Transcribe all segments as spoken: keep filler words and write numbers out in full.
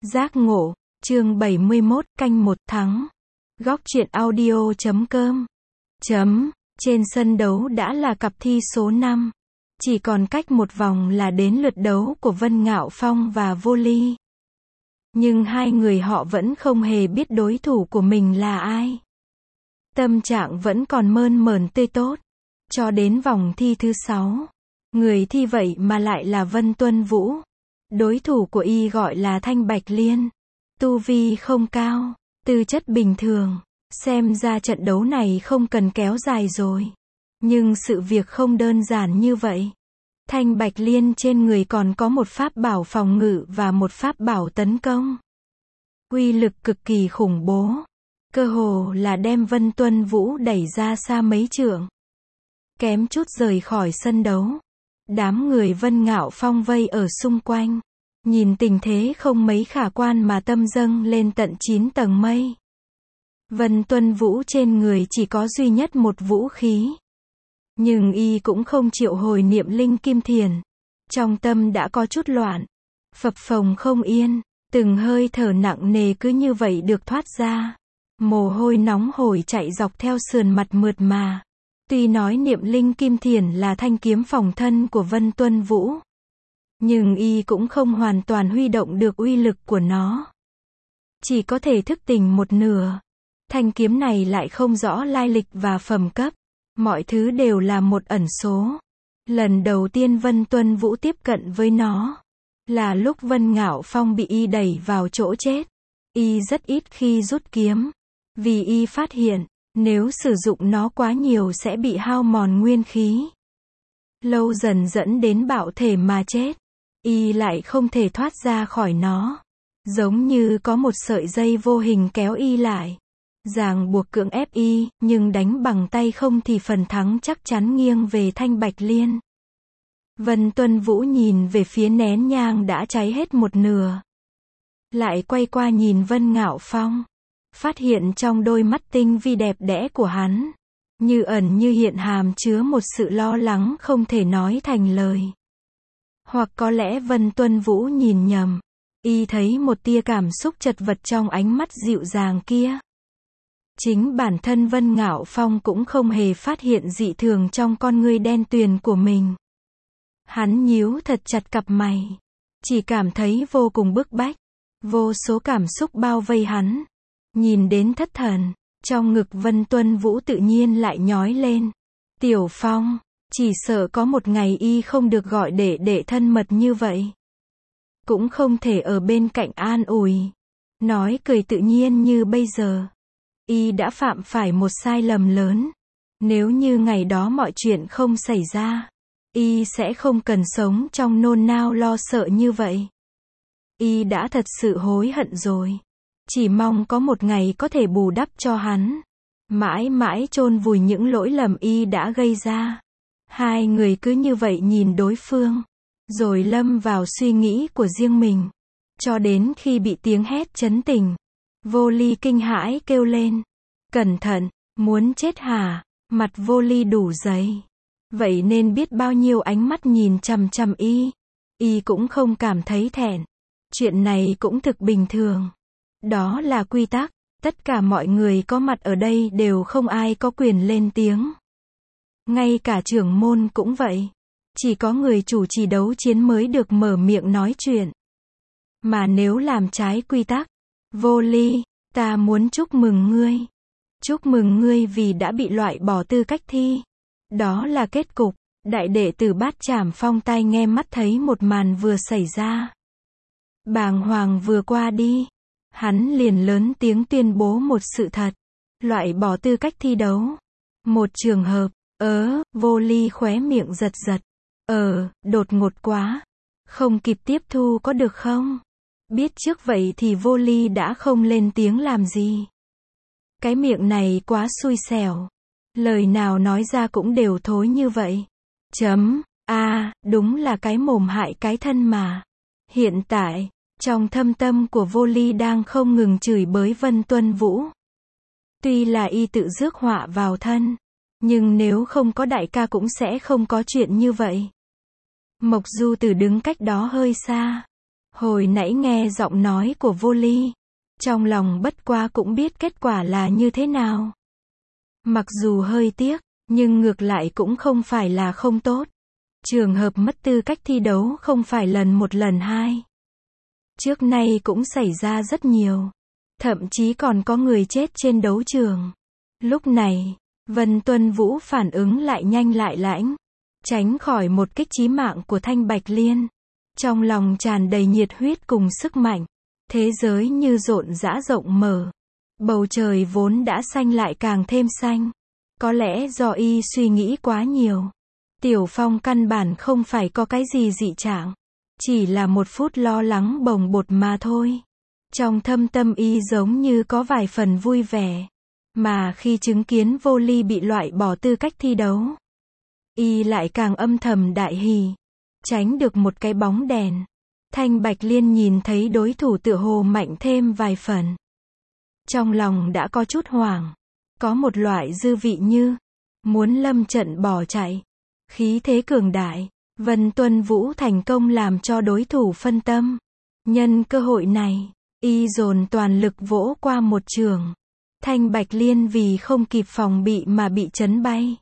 Giác ngộ, chương bảy mươi mốt, canh một thắng. Góc truyện audio chấm com. Chấm, trên sân đấu đã là cặp thi số năm. Chỉ còn cách một vòng là đến lượt đấu của Vân Ngạo Phong và Vô Ly. Nhưng hai người họ vẫn không hề biết đối thủ của mình là ai. Tâm trạng vẫn còn mơn mởn tươi tốt. Cho đến vòng thi thứ sáu. Người thi vậy mà lại là Vân Tuân Vũ. Đối thủ của y gọi là Thanh Bạch Liên. Tu vi không cao, tư chất bình thường. Xem ra trận đấu này không cần kéo dài rồi. Nhưng sự việc không đơn giản như vậy. Thanh Bạch Liên trên người còn có một pháp bảo phòng ngự và một pháp bảo tấn công. Uy lực cực kỳ khủng bố. Cơ hồ là đem Vân Tuân Vũ đẩy ra xa mấy trượng. Kém chút rời khỏi sân đấu. Đám người Vân Ngạo Phong vây ở xung quanh. Nhìn tình thế không mấy khả quan mà tâm dâng lên tận chín tầng mây. Vân Tuân Vũ trên người chỉ có duy nhất một vũ khí. Nhưng y cũng không chịu hồi niệm linh kim thiền. Trong tâm đã có chút loạn. Phập phồng không yên. Từng hơi thở nặng nề cứ như vậy được thoát ra. Mồ hôi nóng hổi chạy dọc theo sườn mặt mượt mà. Tuy nói niệm linh kim thiền là thanh kiếm phòng thân của Vân Tuân Vũ. Nhưng y cũng không hoàn toàn huy động được uy lực của nó. Chỉ có thể thức tỉnh một nửa. Thanh kiếm này lại không rõ lai lịch và phẩm cấp. Mọi thứ đều là một ẩn số. Lần đầu tiên Vân Tuân Vũ tiếp cận với nó. Là lúc Vân Ngạo Phong bị y đẩy vào chỗ chết. Y rất ít khi rút kiếm. Vì y phát hiện, nếu sử dụng nó quá nhiều sẽ bị hao mòn nguyên khí. Lâu dần dẫn đến bạo thể mà chết. Y lại không thể thoát ra khỏi nó. Giống như có một sợi dây vô hình kéo y lại. Ràng buộc cưỡng ép y, nhưng đánh bằng tay không thì phần thắng chắc chắn nghiêng về Thanh Bạch Liên. Vân Tuân Vũ nhìn về phía nén nhang đã cháy hết một nửa. Lại quay qua nhìn Vân Ngạo Phong. Phát hiện trong đôi mắt tinh vi đẹp đẽ của hắn. Như ẩn như hiện hàm chứa một sự lo lắng không thể nói thành lời. Hoặc có lẽ Vân Tuân Vũ nhìn nhầm. Y thấy một tia cảm xúc chật vật trong ánh mắt dịu dàng kia. Chính bản thân Vân Ngạo Phong cũng không hề phát hiện dị thường trong con ngươi đen tuyền của mình. Hắn nhíu thật chặt cặp mày. Chỉ cảm thấy vô cùng bức bách. Vô số cảm xúc bao vây hắn. Nhìn đến thất thần. Trong ngực Vân Tuân Vũ tự nhiên lại nhói lên. Tiểu Phong, chỉ sợ có một ngày y không được gọi đệ đệ thân mật như vậy. Cũng không thể ở bên cạnh an ủi. Nói cười tự nhiên như bây giờ. Y đã phạm phải một sai lầm lớn. Nếu như ngày đó mọi chuyện không xảy ra. Y sẽ không cần sống trong nôn nao lo sợ như vậy. Y đã thật sự hối hận rồi. Chỉ mong có một ngày có thể bù đắp cho hắn. Mãi mãi chôn vùi những lỗi lầm y đã gây ra. Hai người cứ như vậy nhìn đối phương. Rồi lâm vào suy nghĩ của riêng mình. Cho đến khi bị tiếng hét chấn tỉnh. Vô Ly kinh hãi kêu lên. Cẩn thận, muốn chết hả? Mặt Vô Ly đủ dày. Vậy nên biết bao nhiêu ánh mắt nhìn chằm chằm y. Y cũng không cảm thấy thẹn. Chuyện này cũng thực bình thường. Đó là quy tắc. Tất cả mọi người có mặt ở đây đều không ai có quyền lên tiếng. Ngay cả trưởng môn cũng vậy. Chỉ có người chủ trì đấu chiến mới được mở miệng nói chuyện. Mà nếu làm trái quy tắc, Vô Ly, ta muốn chúc mừng ngươi. Chúc mừng ngươi vì đã bị loại bỏ tư cách thi. Đó là kết cục. Đại đệ tử Bát Trảm Phong tai nghe mắt thấy một màn vừa xảy ra. Bàng hoàng vừa qua đi. Hắn liền lớn tiếng tuyên bố một sự thật. Loại bỏ tư cách thi đấu. Một trường hợp. Ớ, Vô Ly khóe miệng giật giật. Ờ, đột ngột quá. Không kịp tiếp thu có được không? Biết trước vậy thì Vô Ly đã không lên tiếng làm gì. Cái miệng này quá xui xẻo. Lời nào nói ra cũng đều thối như vậy. Chấm, a à, đúng là cái mồm hại cái thân mà. Hiện tại, trong thâm tâm của Vô Ly đang không ngừng chửi bới Vân Tuân Vũ. Tuy là y tự rước họa vào thân. Nhưng nếu không có đại ca cũng sẽ không có chuyện như vậy. Mộc Du Tử đứng cách đó hơi xa. Hồi nãy nghe giọng nói của Vô Ly, trong lòng bất quá cũng biết kết quả là như thế nào. Mặc dù hơi tiếc, nhưng ngược lại cũng không phải là không tốt. Trường hợp mất tư cách thi đấu không phải lần một lần hai. Trước nay cũng xảy ra rất nhiều. Thậm chí còn có người chết trên đấu trường. Lúc này, Vân Tuân Vũ phản ứng lại nhanh lại lãnh, tránh khỏi một kích chí mạng của Thanh Bạch Liên. Trong lòng tràn đầy nhiệt huyết cùng sức mạnh. Thế giới như rộn rã rộng mở. Bầu trời vốn đã xanh lại càng thêm xanh. Có lẽ do y suy nghĩ quá nhiều. Tiểu Phong căn bản không phải có cái gì dị trạng. Chỉ là một phút lo lắng bồng bột mà thôi. Trong thâm tâm y giống như có vài phần vui vẻ. Mà khi chứng kiến Vô Ly bị loại bỏ tư cách thi đấu, y lại càng âm thầm đại hỉ. Tránh được một cái bóng đèn. Thanh Bạch Liên nhìn thấy đối thủ tựa hồ mạnh thêm vài phần. Trong lòng đã có chút hoảng. Có một loại dư vị như muốn lâm trận bỏ chạy. Khí thế cường đại. Vân Tuân Vũ thành công làm cho đối thủ phân tâm. Nhân cơ hội này, y dồn toàn lực vỗ qua một trường. Thanh Bạch Liên vì không kịp phòng bị mà bị chấn bay.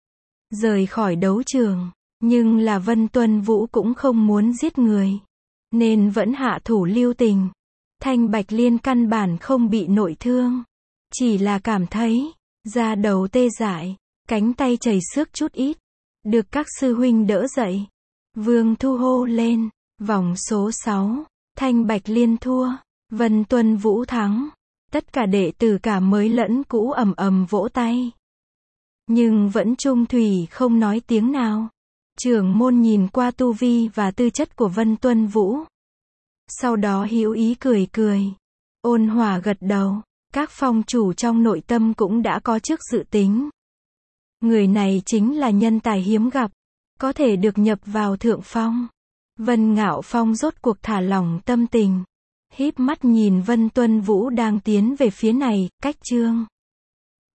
Rời khỏi đấu trường. Nhưng là Vân Tuân Vũ cũng không muốn giết người. Nên vẫn hạ thủ lưu tình. Thanh Bạch Liên căn bản không bị nội thương. Chỉ là cảm thấy da đầu tê dại, cánh tay chảy xước chút ít. Được các sư huynh đỡ dậy. Vương Thu hô lên. Vòng số sáu. Thanh Bạch Liên thua. Vân Tuân Vũ thắng. Tất cả đệ tử cả mới lẫn cũ ầm ầm vỗ tay. Nhưng vẫn chung thủy không nói tiếng nào. Trưởng môn nhìn qua tu vi và tư chất của Vân Tuân Vũ. Sau đó hữu ý cười cười. Ôn hòa gật đầu. Các phong chủ trong nội tâm cũng đã có trước dự tính. Người này chính là nhân tài hiếm gặp. Có thể được nhập vào thượng phong. Vân Ngạo Phong rốt cuộc thả lỏng tâm tình. Híp mắt nhìn Vân Tuân Vũ đang tiến về phía này, cách chương.